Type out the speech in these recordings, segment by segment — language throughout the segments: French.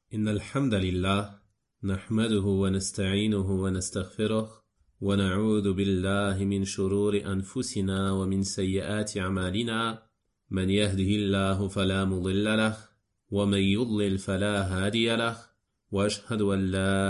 إن الحمد لله نحمده ونستعينه ونستغفره ونعوذ بالله من شرور أنفسنا ومن سيئات أعمالنا من يهده الله فلا مضل له ومن يضلل فلا هادي له وأشهد أن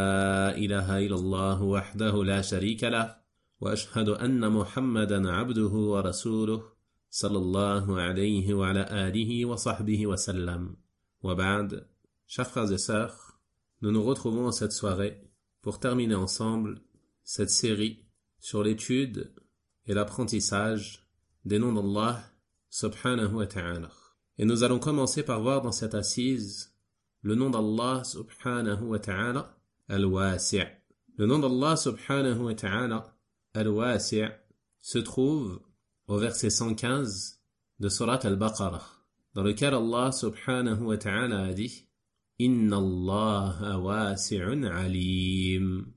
لا إله إلا الله وحده لا شريك له وأشهد أن محمدا عبده ورسوله صلى الله عليه وعلى آله وصحبه وسلم وبعد. Chers frères et sœurs, nous nous retrouvons en cette soirée pour terminer ensemble cette série sur l'étude et l'apprentissage des noms d'Allah subhanahu wa ta'ala. Et nous allons commencer par voir dans cette assise le nom d'Allah subhanahu wa ta'ala, Al-Wasi'. Le nom d'Allah subhanahu wa ta'ala, Al-Wasi' se trouve au verset 115 de Surat Al-Baqarah, dans lequel Allah subhanahu wa ta'ala a dit Inna Allah wasi'un alim.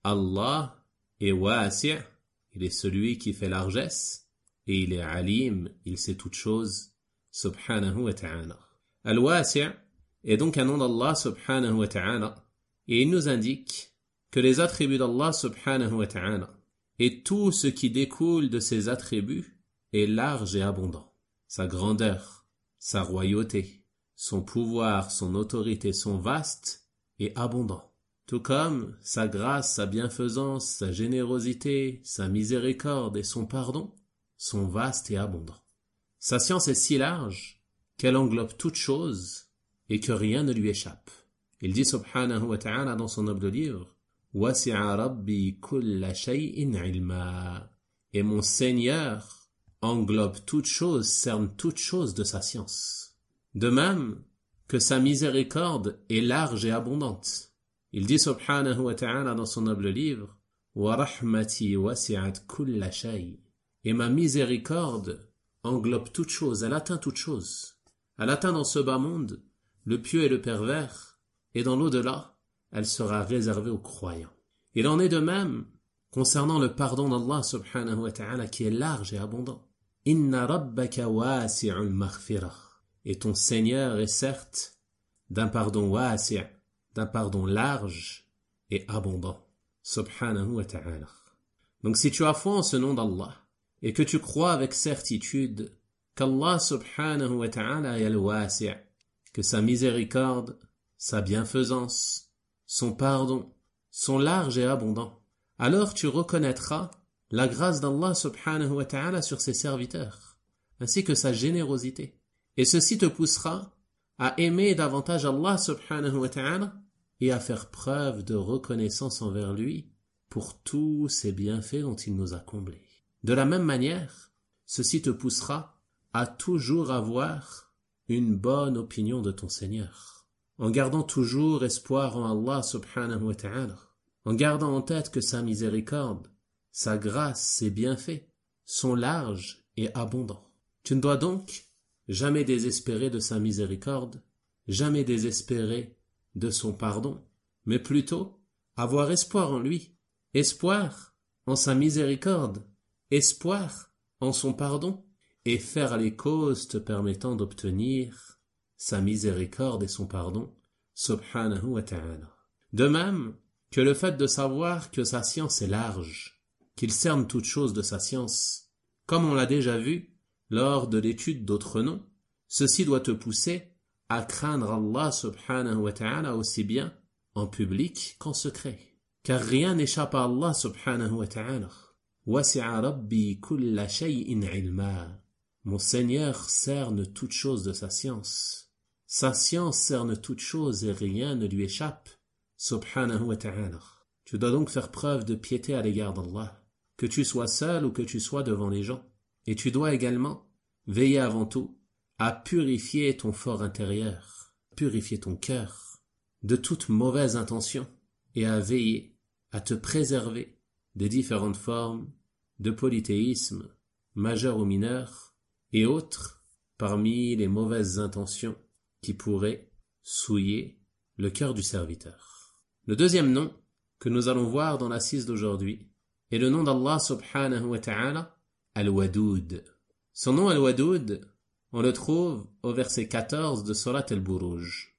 Allah est wasi', il est celui qui fait largesse, et il est alim, il sait toutes choses, subhanahu wa ta'ala. Al-Wasi' est donc un nom d'Allah subhanahu wa ta'ala, et il nous indique que les attributs d'Allah subhanahu wa ta'ala, et tout ce qui découle de ces attributs, est large et abondant. Sa grandeur, sa royauté, son pouvoir, son autorité sont vastes et abondants. Tout comme sa grâce, sa bienfaisance, sa générosité, sa miséricorde et son pardon sont vastes et abondants. Sa science est si large qu'elle englobe toute chose et que rien ne lui échappe. Il dit subhanahu wa ta'ala dans son noble livre Wasi'a rabbi kulla shay'in ilma. Et mon Seigneur englobe toute chose, cerne toute chose de sa science. De même que sa miséricorde est large et abondante. Il dit subhanahu wa ta'ala dans son noble livre Wa rahmati wasi'at kulla shay. Et ma miséricorde englobe toute chose, elle atteint toute chose. Elle atteint dans ce bas monde le pieux et le pervers, et dans l'au-delà, elle sera réservée aux croyants. Il en est de même concernant le pardon d'Allah subhanahu wa ta'ala qui est large et abondant. Inna rabbaka wasi'ul maghfirah. Et ton Seigneur est certes d'un pardon wasi', d'un pardon large et abondant. Subhanahu wa ta'ala. Donc si tu as foi en ce nom d'Allah, et que tu crois avec certitude qu'Allah subhanahu wa ta'ala est al-wasi', que sa miséricorde, sa bienfaisance, son pardon sont larges et abondants, alors tu reconnaîtras la grâce d'Allah subhanahu wa ta'ala sur ses serviteurs, ainsi que sa générosité. Et ceci te poussera à aimer davantage Allah subhanahu wa ta'ala et à faire preuve de reconnaissance envers lui pour tous ses bienfaits dont il nous a comblés. De la même manière, ceci te poussera à toujours avoir une bonne opinion de ton Seigneur, en gardant toujours espoir en Allah subhanahu wa ta'ala, en gardant en tête que sa miséricorde, sa grâce, ses bienfaits sont larges et abondants. Tu ne dois donc jamais désespérer de sa miséricorde, jamais désespérer de son pardon, mais plutôt avoir espoir en lui, espoir en sa miséricorde, espoir en son pardon, et faire les causes te permettant d'obtenir sa miséricorde et son pardon, subhanahu wa ta'ala. De même que le fait de savoir que sa science est large, qu'il cerne toute chose de sa science, comme on l'a déjà vu, lors de l'étude d'autres noms, ceci doit te pousser à craindre Allah subhanahu wa ta'ala aussi bien en public qu'en secret. Car rien n'échappe à Allah subhanahu wa ta'ala. Wasi'a rabbi kulla shay'in ilma. Mon Seigneur cerne toute chose de sa science. Sa science cerne toute chose et rien ne lui échappe. Subhanahu wa ta'ala. Tu dois donc faire preuve de piété à l'égard d'Allah, que tu sois seul ou que tu sois devant les gens. Et tu dois également veiller avant tout à purifier ton fort intérieur, purifier ton cœur de toute mauvaise intention et à veiller à te préserver des différentes formes de polythéisme, majeur ou mineur, et autres parmi les mauvaises intentions qui pourraient souiller le cœur du serviteur. Le deuxième nom que nous allons voir dans l'assise d'aujourd'hui est le nom d'Allah subhanahu wa ta'ala, Al-Wadoud. Son nom Al-Wadoud, on le trouve au verset 14 de Surat Al-Buruj.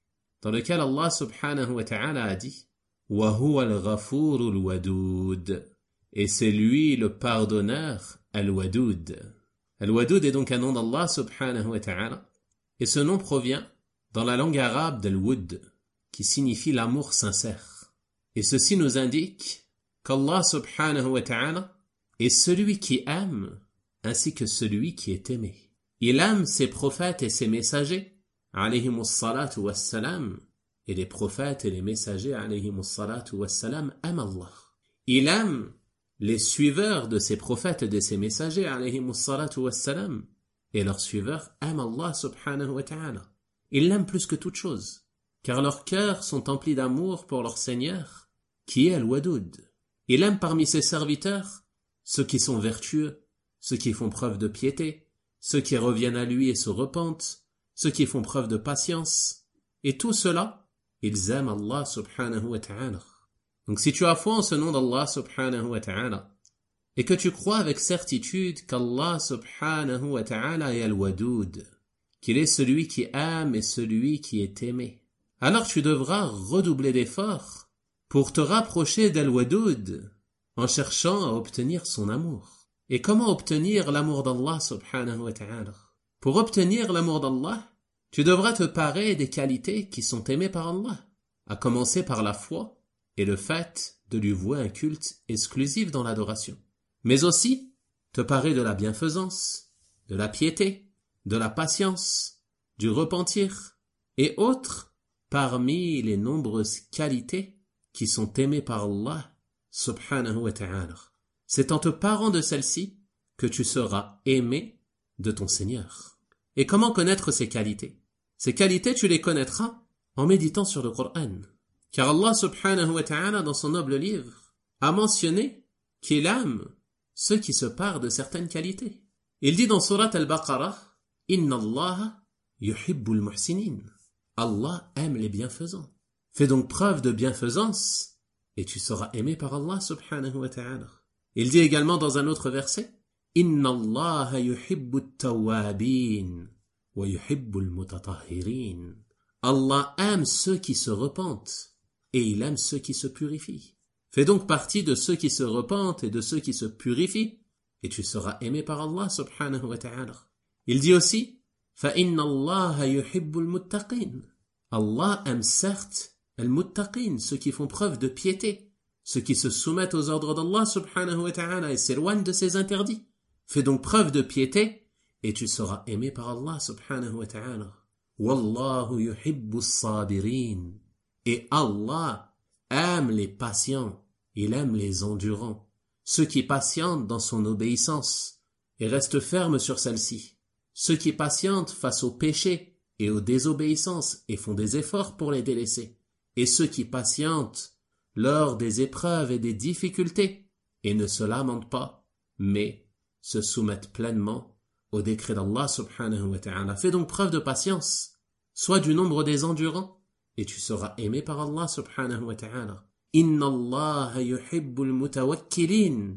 dans lequel Allah subhanahu wa ta'ala a dit « Wa huwa al-ghafurul wadud » et c'est lui le pardonneur al-wadud. Al-wadud est donc un nom d'Allah subhanahu wa ta'ala et ce nom provient dans la langue arabe d'al-wud qui signifie l'amour sincère. Et ceci nous indique qu'Allah subhanahu wa ta'ala est celui qui aime ainsi que celui qui est aimé. Il aime ses prophètes et ses messagers, alayhimus salatu wassalam, et les prophètes et les messagers, alayhimus salatu wassalam, aiment Allah. Il aime les suiveurs de ses prophètes et de ses messagers, alayhimus salatu wassalam, et leurs suiveurs aiment Allah subhanahu wa ta'ala. Ils l'aiment plus que toute chose, car leurs cœurs sont emplis d'amour pour leur Seigneur, qui est Al-Wadud. Il aime parmi ses serviteurs ceux qui sont vertueux, ceux qui font preuve de piété, ceux qui reviennent à lui et se repentent, ceux qui font preuve de patience. Et tout cela, ils aiment Allah subhanahu wa ta'ala. Donc si tu as foi en ce nom d'Allah subhanahu wa ta'ala, et que tu crois avec certitude qu'Allah subhanahu wa ta'ala est Al-Wadud, qu'il est celui qui aime et celui qui est aimé, alors tu devras redoubler d'efforts pour te rapprocher d'Al-Wadud en cherchant à obtenir son amour. Et comment obtenir l'amour d'Allah subhanahu wa ta'ala? Pour obtenir l'amour d'Allah, tu devras te parer des qualités qui sont aimées par Allah, à commencer par la foi et le fait de lui vouer un culte exclusif dans l'adoration. Mais aussi te parer de la bienfaisance, de la piété, de la patience, du repentir et autres parmi les nombreuses qualités qui sont aimées par Allah subhanahu wa ta'ala. C'est en te parant de celle-ci que tu seras aimé de ton Seigneur. Et comment connaître ces qualités? Ces qualités, tu les connaîtras en méditant sur le Coran. Car Allah subhanahu wa ta'ala, dans son noble livre, a mentionné qu'il aime ceux qui se parent de certaines qualités. Il dit dans Surat Al-Baqarah, « Inna Allah yuhibbul muhsinin » Allah aime les bienfaisants. Fais donc preuve de bienfaisance et tu seras aimé par Allah subhanahu wa ta'ala. Il dit également dans un autre verset, « Inna Allah yuhibbut tawwabin wa yuhibbul mutatahhirin » Allah aime ceux qui se repentent et il aime ceux qui se purifient. Fais donc partie de ceux qui se repentent et de ceux qui se purifient et tu seras aimé par Allah subhanahu wa ta'ala. Il dit aussi, « فَإِنَّ اللَّهَ يُحِبُّ الْمُتَّقِينَ » Allah aime certes al-muttaqin, ceux qui font preuve de piété, ceux qui se soumettent aux ordres d'Allah subhanahu wa ta'ala et s'éloignent de ses interdits. Fais donc preuve de piété et tu seras aimé par Allah subhanahu wa ta'ala. Wallahu yuhibbu as-sabirin. Et Allah aime les patients, il aime les endurants, ceux qui patientent dans son obéissance et restent fermes sur celle-ci, ceux qui patientent face au péché et aux désobéissances et font des efforts pour les délaisser, et ceux qui patientent lors des épreuves et des difficultés et ne se lamentent pas, mais se soumettent pleinement au décret d'Allah subhanahu wa ta'ala. Fais donc preuve de patience, sois du nombre des endurants, et tu seras aimé par Allah subhanahu wa ta'ala. Inna Allah yuhibbul mutawakkilin.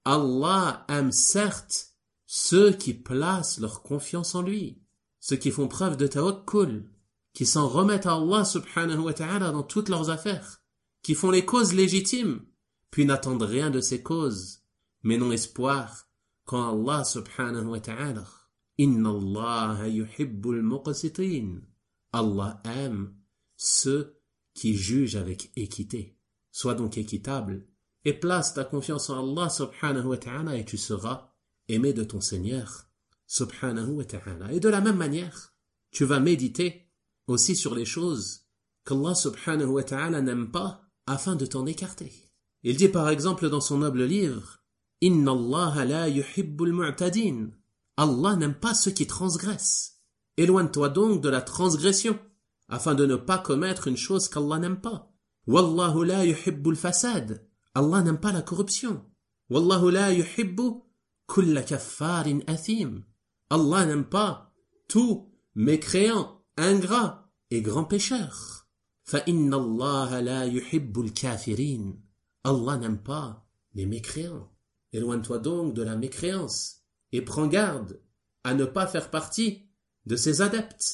Allah aime certes ceux qui placent leur confiance en lui, ceux qui font preuve de tawakkul, qui s'en remettent à Allah subhanahu wa ta'ala dans toutes leurs affaires, qui font les causes légitimes, puis n'attendent rien de ces causes, mais n'ont espoir qu'en Allah subhanahu wa ta'ala. Inna Allah yuhibbul muqsitin. Allah aime ceux qui jugent avec équité. Sois donc équitable et place ta confiance en Allah subhanahu wa ta'ala et tu seras aimé de ton Seigneur subhanahu wa ta'ala. Et de la même manière, tu vas méditer aussi sur les choses qu'Allah subhanahu wa ta'ala n'aime pas afin de t'en écarter. Il dit par exemple dans son noble livre, « Inna Allah la yuhibbul mu'tadin » Allah n'aime pas ceux qui transgressent. Éloigne-toi donc de la transgression, afin de ne pas commettre une chose qu'Allah n'aime pas. Wallahu la yuhibbul fasad. Allah n'aime pas la corruption. Wallahu la yuhibbu kulla kaffarin athim. Allah n'aime pas tout mécréant, ingrat et grand pécheur. Fa inna Allah la yuhibbul kafirin. Allah n'aime pas les mécréants. Éloigne-toi donc de la mécréance et prends garde à ne pas faire partie de ses adeptes.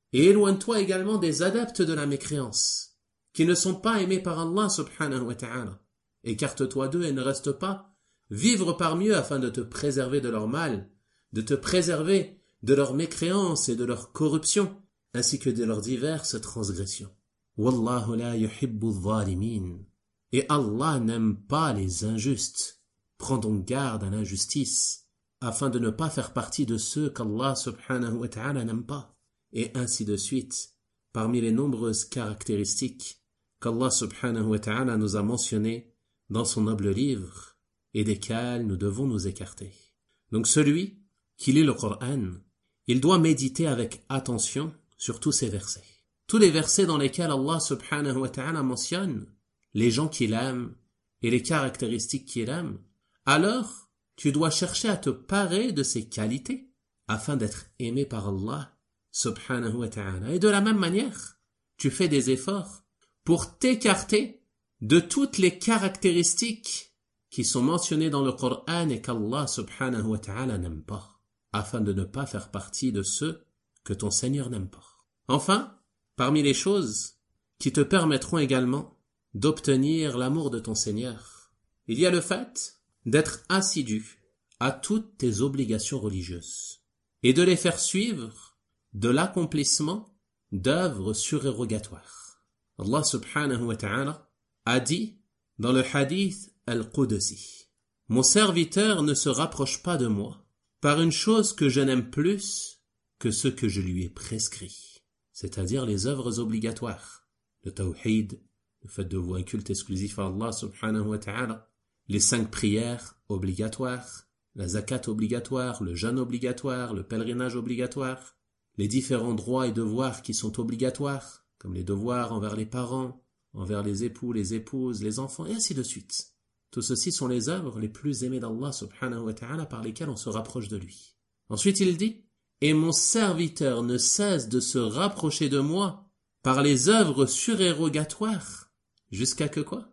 Et éloigne-toi également des adeptes de la mécréance, qui ne sont pas aimés par Allah subhanahu wa ta'ala. Écarte-toi d'eux et ne reste pas vivre parmi eux afin de te préserver de leur mal, de te préserver de leur mécréance et de leur corruption, ainsi que de leurs diverses transgressions. Wallahu la yuhibbu adh-dhalimin. Et Allah n'aime pas les injustes. Prends donc garde à l'injustice, afin de ne pas faire partie de ceux qu'Allah subhanahu wa ta'ala n'aime pas. Et ainsi de suite, parmi les nombreuses caractéristiques qu'Allah subhanahu wa ta'ala nous a mentionnées dans son noble livre, et desquelles nous devons nous écarter. Donc celui qui lit le Coran, il doit méditer avec attention sur tous ces versets. Tous les versets dans lesquels Allah subhanahu wa ta'ala mentionne les gens qu'il aime et les caractéristiques qu'il aime, alors tu dois chercher à te parer de ces qualités afin d'être aimé par Allah subhanahu wa ta'ala. Et de la même manière, tu fais des efforts pour t'écarter de toutes les caractéristiques qui sont mentionnées dans le Coran et qu'Allah subhanahu wa ta'ala n'aime pas, afin de ne pas faire partie de ceux que ton Seigneur n'aime pas. Enfin, parmi les choses qui te permettront également d'obtenir l'amour de ton Seigneur, il y a le fait d'être assidu à toutes tes obligations religieuses et de les faire suivre de l'accomplissement d'œuvres surérogatoires. Allah subhanahu wa ta'ala a dit dans le hadith al-Qudsi, « Mon serviteur ne se rapproche pas de moi par une chose que je n'aime plus que ce que je lui ai prescrit, c'est-à-dire les œuvres obligatoires, le tawhid, le fait de vouer un culte exclusif à Allah subhanahu wa ta'ala, les 5 prières obligatoires, la zakat obligatoire, le jeûne obligatoire, le pèlerinage obligatoire, les différents droits et devoirs qui sont obligatoires, comme les devoirs envers les parents, envers les époux, les épouses, les enfants, et ainsi de suite. Tout ceci sont les œuvres les plus aimées d'Allah subhanahu wa ta'ala par lesquelles on se rapproche de lui. Ensuite il dit, « Et mon serviteur ne cesse de se rapprocher de moi par les œuvres surérogatoires, jusqu'à que quoi?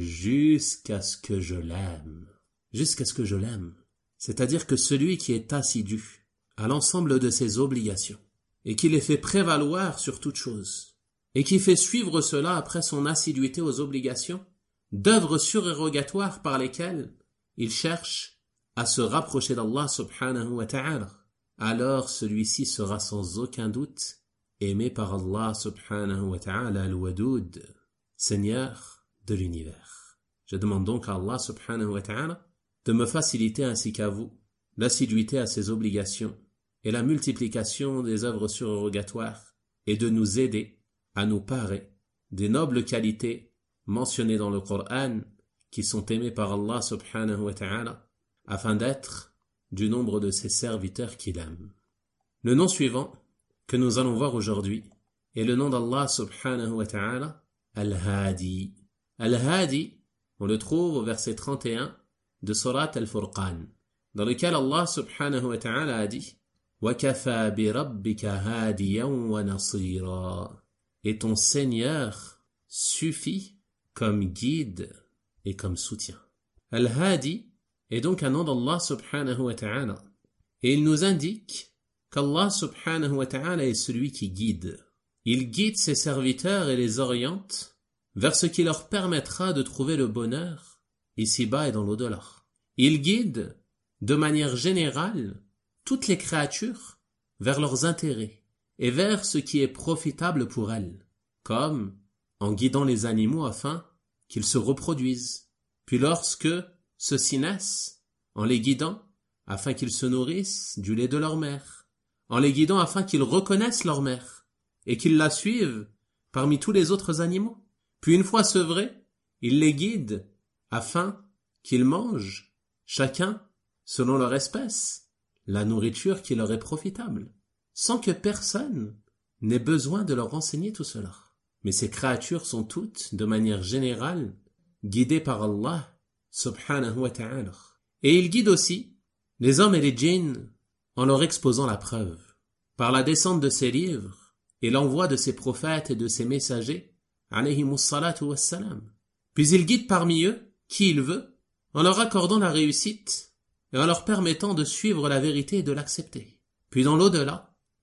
Jusqu'à ce que je l'aime. » Jusqu'à ce que je l'aime. C'est-à-dire que celui qui est assidu à l'ensemble de ses obligations, et qui les fait prévaloir sur toute chose, et qui fait suivre cela après son assiduité aux obligations, d'œuvres surérogatoires par lesquelles il cherche à se rapprocher d'Allah subhanahu wa ta'ala, alors celui-ci sera sans aucun doute aimé par Allah subhanahu wa ta'ala al-Wadoud, Seigneur de l'univers. Je demande donc à Allah subhanahu wa ta'ala de me faciliter ainsi qu'à vous l'assiduité à ses obligations et la multiplication des œuvres surérogatoires et de nous aider à nous parer des nobles qualités mentionnées dans le Coran qui sont aimées par Allah subhanahu wa ta'ala afin d'être du nombre de ses serviteurs qu'il aime. Le nom suivant que nous allons voir aujourd'hui est le nom d'Allah subhanahu wa ta'ala, Al-Hadi. Al-Hadi, on le trouve au verset 31 de Surat Al-Furqan, dans lequel Allah subhanahu wa ta'ala a dit « Wa kafa bi rabbika hadiyan wa nasira » et ton Seigneur suffit comme guide et comme soutien. Al-Hadi est donc un nom d'Allah subhanahu wa ta'ala et il nous indique qu'Allah subhanahu wa ta'ala est celui qui guide. Il guide ses serviteurs et les oriente vers ce qui leur permettra de trouver le bonheur ici-bas et dans l'au-delà. Il guide de manière générale toutes les créatures vers leurs intérêts et vers ce qui est profitable pour elles, comme en guidant les animaux afin qu'ils se reproduisent, puis lorsque ceux-ci naissent, en les guidant afin qu'ils se nourrissent du lait de leur mère, en les guidant afin qu'ils reconnaissent leur mère et qu'ils la suivent parmi tous les autres animaux. Puis une fois sevrés, il les guide afin qu'ils mangent, chacun, selon leur espèce, la nourriture qui leur est profitable, sans que personne n'ait besoin de leur enseigner tout cela. Mais ces créatures sont toutes, de manière générale, guidées par Allah, subhanahu wa ta'ala. Et il guide aussi les hommes et les djinns en leur exposant la preuve, par la descente de ses livres et l'envoi de ses prophètes et de ses messagers, alayhimus salatu wassalam. Puis il guide parmi eux qui il veut, en leur accordant la réussite et en leur permettant de suivre la vérité et de l'accepter. Puis dans l'au-delà,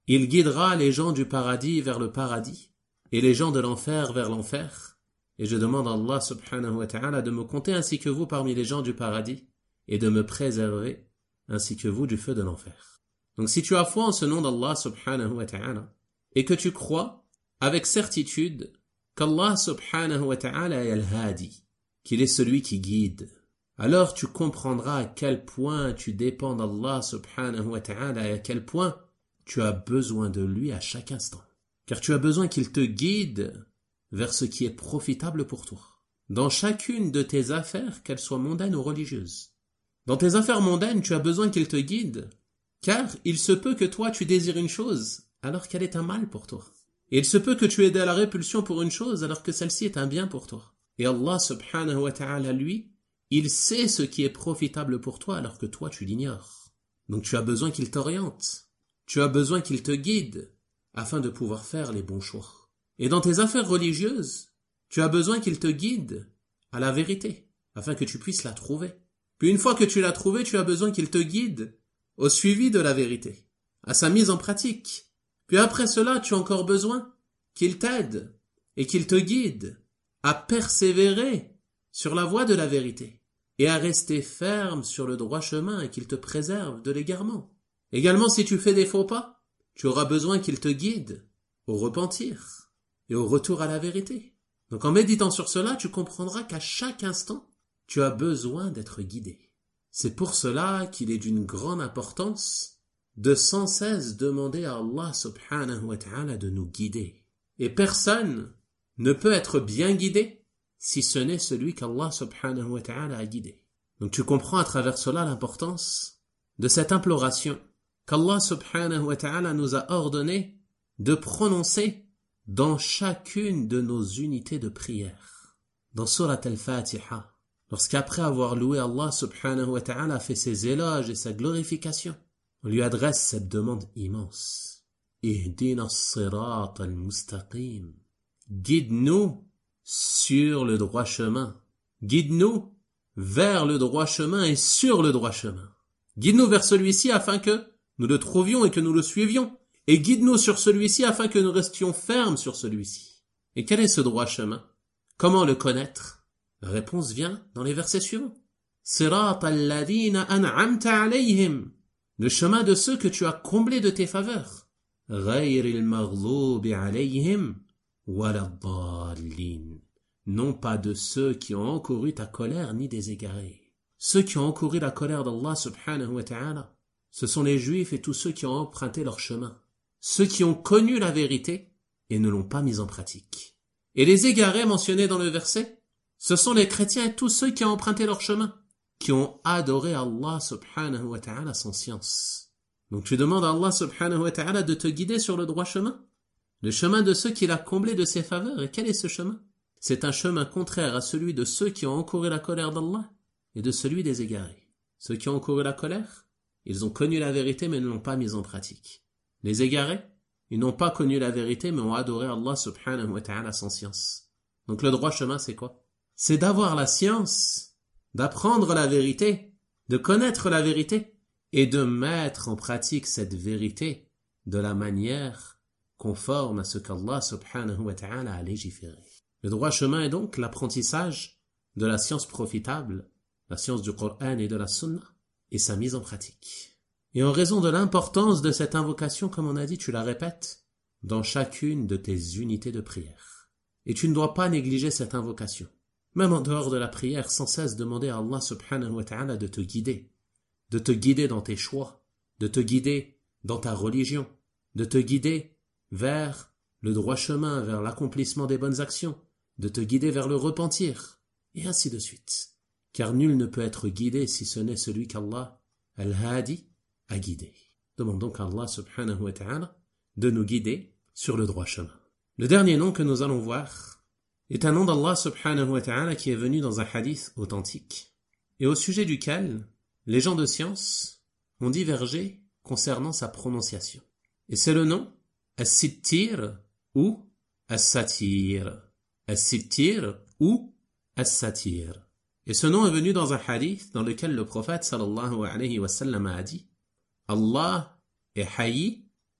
Il guidera les gens du paradis vers le paradis et les gens de l'enfer vers l'enfer. Et je demande à Allah subhanahu wa ta'ala de me compter ainsi que vous parmi les gens du paradis et de me préserver ainsi que vous du feu de l'enfer. Donc si tu as foi en ce nom d'Allah subhanahu wa ta'ala et que tu crois avec certitude qu'Allah subhanahu wa ta'ala est al-hadi, qu'il est celui qui guide, alors tu comprendras à quel point tu dépends d'Allah subhanahu wa ta'ala et à quel point tu as besoin de lui à chaque instant. Car tu as besoin qu'il te guide vers ce qui est profitable pour toi. Dans chacune de tes affaires, qu'elles soient mondaines ou religieuses. Dans tes affaires mondaines, tu as besoin qu'il te guide, car il se peut que toi tu désires une chose alors qu'elle est un mal pour toi. Et il se peut que tu aies de la répulsion pour une chose alors que celle-ci est un bien pour toi. Et Allah subhanahu wa ta'ala, lui, il sait ce qui est profitable pour toi alors que toi tu l'ignores. Donc tu as besoin qu'il t'oriente. Tu as besoin qu'il te guide afin de pouvoir faire les bons choix. Et dans tes affaires religieuses, tu as besoin qu'il te guide à la vérité afin que tu puisses la trouver. Puis une fois que tu l'as trouvée, tu as besoin qu'il te guide au suivi de la vérité, à sa mise en pratique. Puis après cela, tu as encore besoin qu'il t'aide et qu'il te guide à persévérer sur la voie de la vérité et à rester ferme sur le droit chemin et qu'il te préserve de l'égarement. Également, si tu fais des faux pas, tu auras besoin qu'il te guide au repentir et au retour à la vérité. Donc en méditant sur cela, tu comprendras qu'à chaque instant, tu as besoin d'être guidé. C'est pour cela qu'il est d'une grande importance de sans cesse demander à Allah subhanahu wa ta'ala de nous guider. Et personne ne peut être bien guidé si ce n'est celui qu'Allah subhanahu wa ta'ala a guidé. Donc tu comprends à travers cela l'importance de cette imploration qu'Allah subhanahu wa ta'ala nous a ordonné de prononcer dans chacune de nos unités de prière. Dans Surat al-Fatiha, lorsqu'après avoir loué Allah subhanahu wa ta'ala fait ses éloges et sa glorification, on lui adresse cette demande immense. Ihdina as-sirat al-mustaqim. Guide-nous sur le droit chemin. Guide-nous vers le droit chemin et sur le droit chemin. Guide-nous vers celui-ci afin que nous le trouvions et que nous le suivions. Et guide-nous sur celui-ci afin que nous restions fermes sur celui-ci. Et quel est ce droit chemin? Comment le connaître? La réponse vient dans les versets suivants. Sirat alladhina an'amta alayhim. Le chemin de ceux que tu as comblés de tes faveurs. Ghayril maghloubi alayhim waladdallin. Non pas de ceux qui ont encouru ta colère ni des égarés. Ceux qui ont encouru la colère d'Allah subhanahu wa ta'ala, ce sont les Juifs et tous ceux qui ont emprunté leur chemin. Ceux qui ont connu la vérité et ne l'ont pas mise en pratique. Et les égarés mentionnés dans le verset, ce sont les chrétiens et tous ceux qui ont emprunté leur chemin, qui ont adoré Allah subhanahu wa ta'ala sans science. Donc tu demandes à Allah subhanahu wa ta'ala de te guider sur le droit chemin, le chemin de ceux qu'il a comblés de ses faveurs. Et quel est ce chemin? C'est un chemin contraire à celui de ceux qui ont encouru la colère d'Allah et de celui des égarés. Ceux qui ont encouru la colère, ils ont connu la vérité mais ne l'ont pas mise en pratique. Les égarés, ils n'ont pas connu la vérité mais ont adoré Allah subhanahu wa ta'ala sans science. Donc le droit chemin, c'est quoi? C'est d'avoir la science, d'apprendre la vérité, de connaître la vérité et de mettre en pratique cette vérité de la manière conforme à ce qu'Allah subhanahu wa ta'ala a légiféré. Le droit chemin est donc l'apprentissage de la science profitable, la science du Coran et de la Sunna, et sa mise en pratique. Et en raison de l'importance de cette invocation, comme on a dit, tu la répètes dans chacune de tes unités de prière. Et tu ne dois pas négliger cette invocation. Même en dehors de la prière, sans cesse demander à Allah subhanahu wa ta'ala de te guider dans tes choix, de te guider dans ta religion, de te guider vers le droit chemin, vers l'accomplissement des bonnes actions, de te guider vers le repentir, et ainsi de suite. Car nul ne peut être guidé si ce n'est celui qu'Allah, al-Hadi, a guidé. Demande donc à Allah subhanahu wa ta'ala de nous guider sur le droit chemin. Le dernier nom que nous allons voir est un nom d'Allah subhanahu wa ta'ala qui est venu dans un hadith authentique et au sujet duquel les gens de science ont divergé concernant sa prononciation. Et c'est le nom As-Sittir ou As-Satir. As-Sittir ou As-Satir. Et ce nom est venu dans un hadith dans lequel le prophète sallallahu alayhi wa sallam a dit: Allah est Hayy,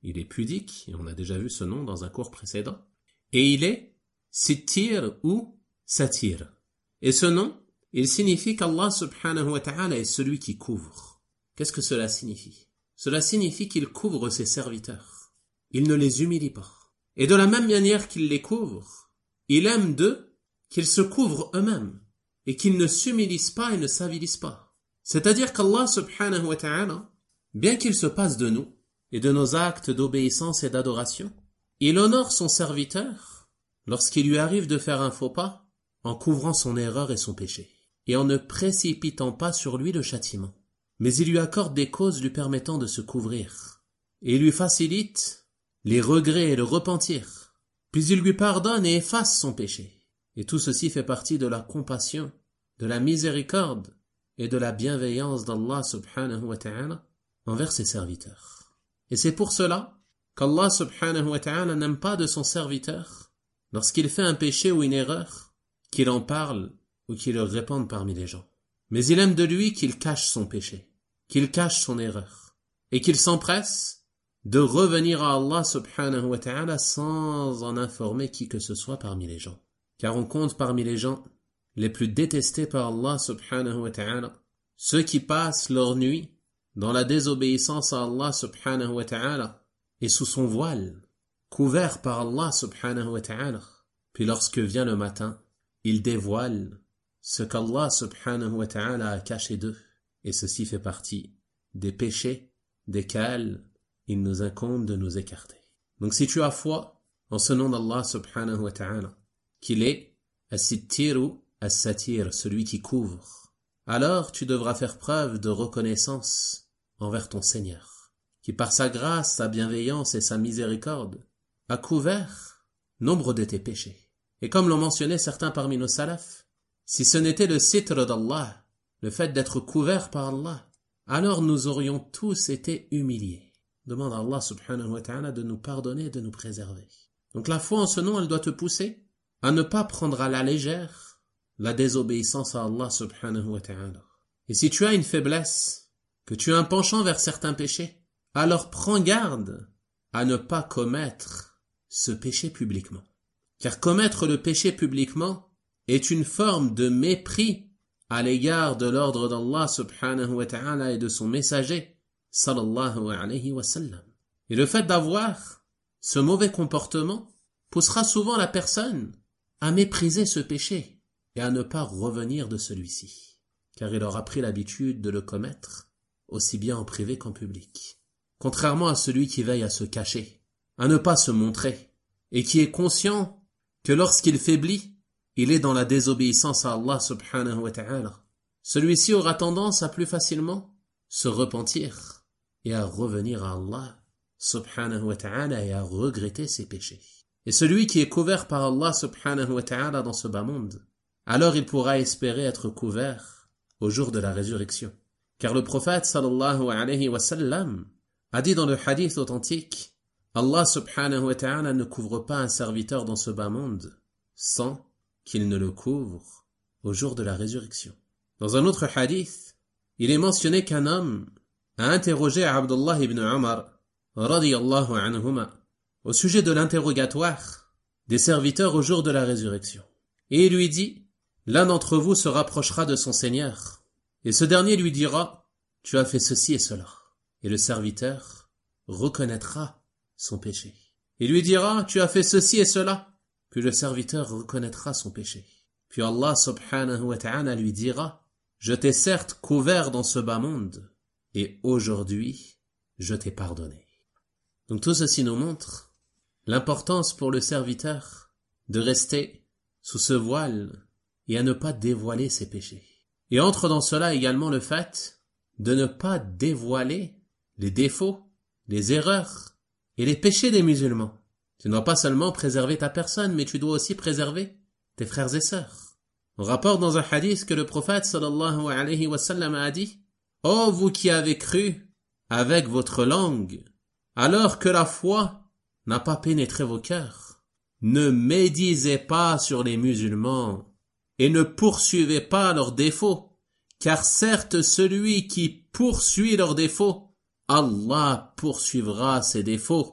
il est pudique, et on a déjà vu ce nom dans un cours précédent, et il est Sittir ou Satir. Et ce nom, il signifie qu'Allah subhanahu wa ta'ala est celui qui couvre. Qu'est-ce que cela signifie? Cela signifie qu'il couvre ses serviteurs. Il ne les humilie pas. Et de la même manière qu'il les couvre, il aime d'eux qu'ils se couvrent eux-mêmes et qu'ils ne s'humilissent pas et ne s'avilissent pas. C'est-à-dire qu'Allah subhanahu wa ta'ala, bien qu'il se passe de nous et de nos actes d'obéissance et d'adoration, il honore son serviteur lorsqu'il lui arrive de faire un faux pas en couvrant son erreur et son péché et en ne précipitant pas sur lui le châtiment. Mais il lui accorde des causes lui permettant de se couvrir et il lui facilite les regrets et le repentir. Puis il lui pardonne et efface son péché. Et tout ceci fait partie de la compassion, de la miséricorde et de la bienveillance d'Allah subhanahu wa ta'ala envers ses serviteurs. Et c'est pour cela qu'Allah subhanahu wa ta'ala n'aime pas de son serviteur lorsqu'il fait un péché ou une erreur, qu'il en parle ou qu'il le répande parmi les gens. Mais il aime de lui qu'il cache son péché, qu'il cache son erreur et qu'il s'empresse de revenir à Allah subhanahu wa ta'ala sans en informer qui que ce soit parmi les gens. Car on compte parmi les gens les plus détestés par Allah subhanahu wa ta'ala ceux qui passent leur nuit dans la désobéissance à Allah subhanahu wa ta'ala et sous son voile, couverts par Allah subhanahu wa ta'ala. Puis lorsque vient le matin, ils dévoilent ce qu'Allah subhanahu wa ta'ala a caché d'eux. Et ceci fait partie des péchés desquels il nous incombe de nous écarter. Donc si tu as foi en ce nom d'Allah subhanahu wa ta'ala, qu'il est As-Sittiru As-Satir, celui qui couvre, alors tu devras faire preuve de reconnaissance envers ton Seigneur, qui par sa grâce, sa bienveillance et sa miséricorde a couvert nombre de tes péchés. Et comme l'ont mentionné certains parmi nos salafs, si ce n'était le sitr d'Allah, le fait d'être couvert par Allah, alors nous aurions tous été humiliés. Demande à Allah subhanahu wa ta'ala de nous pardonner et de nous préserver. Donc la foi en ce nom, elle doit te pousser à ne pas prendre à la légère la désobéissance à Allah subhanahu wa ta'ala. Et si tu as une faiblesse, que tu as un penchant vers certains péchés, alors prends garde à ne pas commettre ce péché publiquement. Car commettre le péché publiquement est une forme de mépris à l'égard de l'ordre d'Allah subhanahu wa ta'ala et de son messager sallallahu alayhi wa sallam. Et le fait d'avoir ce mauvais comportement poussera souvent la personne à mépriser ce péché et à ne pas revenir de celui-ci, car il aura pris l'habitude de le commettre aussi bien en privé qu'en public. Contrairement à celui qui veille à se cacher, à ne pas se montrer, et qui est conscient que lorsqu'il faiblit, il est dans la désobéissance à Allah subhanahu wa ta'ala. Celui-ci aura tendance à plus facilement se repentir et à revenir à Allah subhanahu wa ta'ala et à regretter ses péchés. Et celui qui est couvert par Allah subhanahu wa ta'ala dans ce bas monde, alors il pourra espérer être couvert au jour de la résurrection. Car le prophète sallallahu alayhi wa sallam a dit dans le hadith authentique, Allah subhanahu wa ta'ala ne couvre pas un serviteur dans ce bas monde sans qu'il ne le couvre au jour de la résurrection. Dans un autre hadith, il est mentionné qu'un homme a interrogé Abdullah ibn Umar radiyallahu anhuma au sujet de l'interrogatoire des serviteurs au jour de la résurrection. Et il lui dit, l'un d'entre vous se rapprochera de son Seigneur, et ce dernier lui dira, tu as fait ceci et cela. Et le serviteur reconnaîtra son péché. Il lui dira, tu as fait ceci et cela. Puis le serviteur reconnaîtra son péché. Puis Allah subhanahu wa ta'ala lui dira, je t'ai certes couvert dans ce bas monde, et aujourd'hui, je t'ai pardonné. Donc tout ceci nous montre l'importance pour le serviteur de rester sous ce voile et à ne pas dévoiler ses péchés. Et entre dans cela également le fait de ne pas dévoiler les défauts, les erreurs et les péchés des musulmans. Tu ne dois pas seulement préserver ta personne, mais tu dois aussi préserver tes frères et sœurs. On rapporte dans un hadith que le prophète sallallahu alayhi wa sallam a dit, « Ô vous qui avez cru avec votre langue, alors que la foi n'a pas pénétré vos cœurs, ne médisez pas sur les musulmans et ne poursuivez pas leurs défauts, car certes celui qui poursuit leurs défauts, Allah poursuivra ses défauts,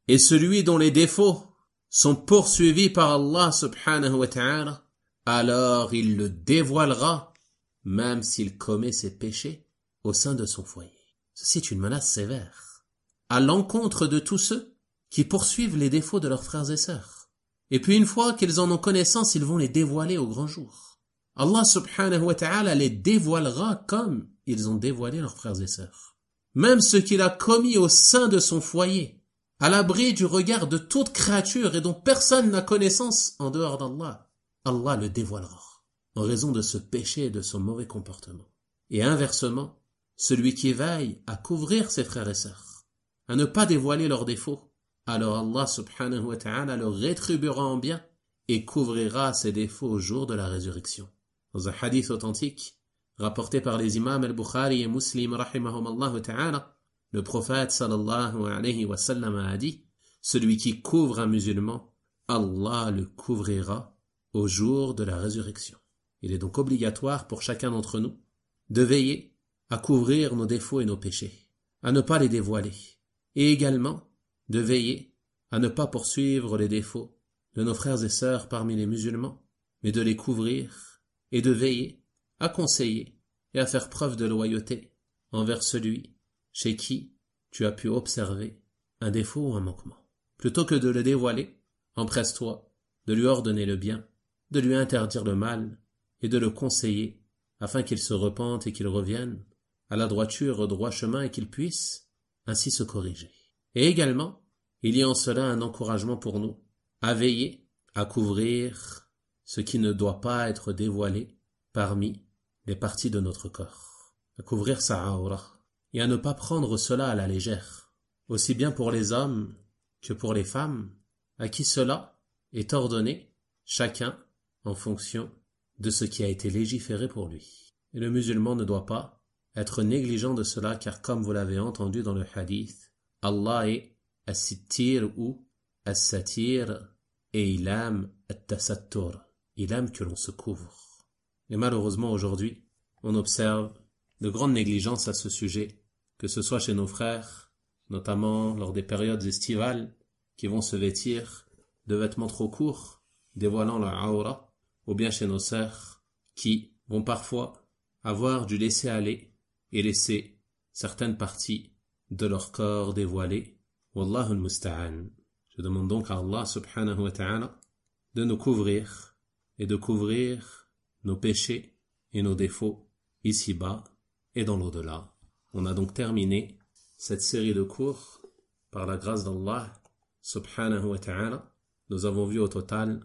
et celui dont les défauts sont poursuivis par Allah subhanahu wa ta'ala, alors il le dévoilera, même s'il commet ses péchés au sein de son foyer. Ceci est une menace sévère, à l'encontre de tous ceux qui poursuivent les défauts de leurs frères et sœurs. Et puis une fois qu'ils en ont connaissance, ils vont les dévoiler au grand jour. Allah subhanahu wa ta'ala les dévoilera comme ils ont dévoilé leurs frères et sœurs. Même ce qu'il a commis au sein de son foyer, à l'abri du regard de toute créature et dont personne n'a connaissance en dehors d'Allah, Allah le dévoilera, en raison de ce péché et de son mauvais comportement. Et inversement, celui qui veille à couvrir ses frères et sœurs, à ne pas dévoiler leurs défauts, alors Allah subhanahu wa ta'ala le rétribuera en bien et couvrira ses défauts au jour de la résurrection. Dans un hadith authentique, rapporté par les imams al-Bukhari et Muslim rahimahumallahu ta'ala, le prophète sallallahu alayhi wa sallam a dit, celui qui couvre un musulman, Allah le couvrira au jour de la résurrection. Il est donc obligatoire pour chacun d'entre nous de veiller à couvrir nos défauts et nos péchés, à ne pas les dévoiler, et également de veiller à ne pas poursuivre les défauts de nos frères et sœurs parmi les musulmans, mais de les couvrir et de veiller à conseiller et à faire preuve de loyauté envers celui chez qui tu as pu observer un défaut ou un manquement. Plutôt que de le dévoiler, empresse-toi de lui ordonner le bien, de lui interdire le mal et de le conseiller afin qu'il se repente et qu'il revienne à la droiture, au droit chemin et qu'il puisse ainsi se corriger. Et également, il y a en cela un encouragement pour nous à veiller à couvrir ce qui ne doit pas être dévoilé parmi les parties de notre corps, à couvrir sa aura et à ne pas prendre cela à la légère, aussi bien pour les hommes que pour les femmes, à qui cela est ordonné, chacun en fonction de ce qui a été légiféré pour lui. Et le musulman ne doit pas être négligent de cela, car comme vous l'avez entendu dans le hadith, Allah est as-sittir ou as-satir et il aime at-tasattur, il aime que l'on se couvre. Et malheureusement aujourd'hui, on observe de grandes négligences à ce sujet, que ce soit chez nos frères, notamment lors des périodes estivales, qui vont se vêtir de vêtements trop courts, dévoilant leur aura, ou bien chez nos sœurs, qui vont parfois avoir du laisser-aller et laisser certaines parties de leur corps dévoilées. Wallahu al-musta'an. Je demande donc à Allah subhanahu wa ta'ala de nous couvrir et de couvrir nos péchés et nos défauts ici-bas et dans l'au-delà. On a donc terminé cette série de cours par la grâce d'Allah subhanahu wa ta'ala. Nous avons vu au total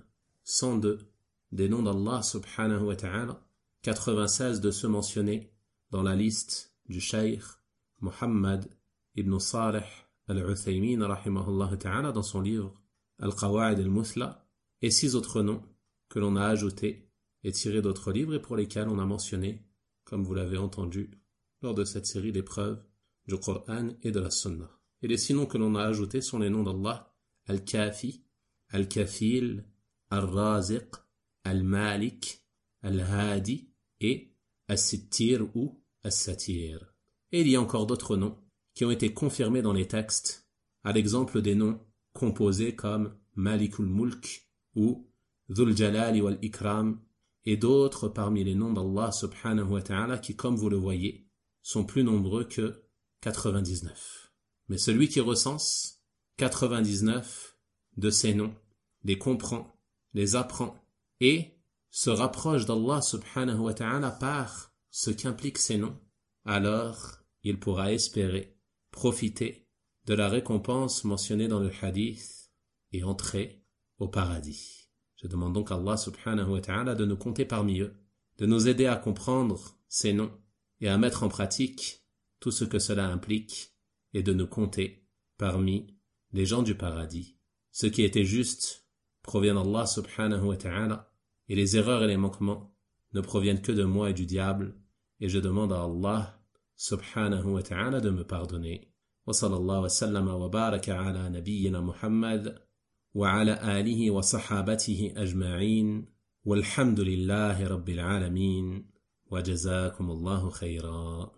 102 des noms d'Allah subhanahu wa ta'ala, 96 de ceux mentionnés dans la liste du Cheikh Muhammad ibn Salih al-Uthaymin rahimahullah ta'ala dans son livre Al-Qawa'id al-Muthla, et 6 autres noms que l'on a ajoutés et tirés d'autres livres et pour lesquels on a mentionné, comme vous l'avez entendu lors de cette série d'épreuves du Coran et de la Sunna. Et les 6 noms que l'on a ajoutés sont les noms d'Allah Al-Kafi, Al-Kafil, Al-Raziq, Al-Malik, Al-Hadi et As-Sittir ou As-Satir. Et il y a encore d'autres noms qui ont été confirmés dans les textes, à l'exemple des noms composés comme Malikul Mulk ou Dhul Jalali wal Ikram, et d'autres parmi les noms d'Allah subhanahu wa ta'ala qui, comme vous le voyez, sont plus nombreux que 99. Mais celui qui recense 99 de ces noms, les comprend, les apprend et se rapproche d'Allah subhanahu wa ta'ala par ce qu'impliquent ces noms, alors il pourra espérer profiter de la récompense mentionnée dans le hadith et entrer au paradis. Je demande donc à Allah subhanahu wa ta'ala de nous compter parmi eux, de nous aider à comprendre ces noms et à mettre en pratique tout ce que cela implique et de nous compter parmi les gens du paradis. Ce qui était juste provient d'Allah subhanahu wa ta'ala et les erreurs et les manquements ne proviennent que de moi et du diable, et je demande à Allah subhanahu wa ta'ala de me pardonner. Wa sallallahu wa sallama wa baraka ala nabiyyina Muhammad wa ala alihi wa sahabatihi ajma'in walhamdulillahi rabbil alamin wa jazakumullahu khayran.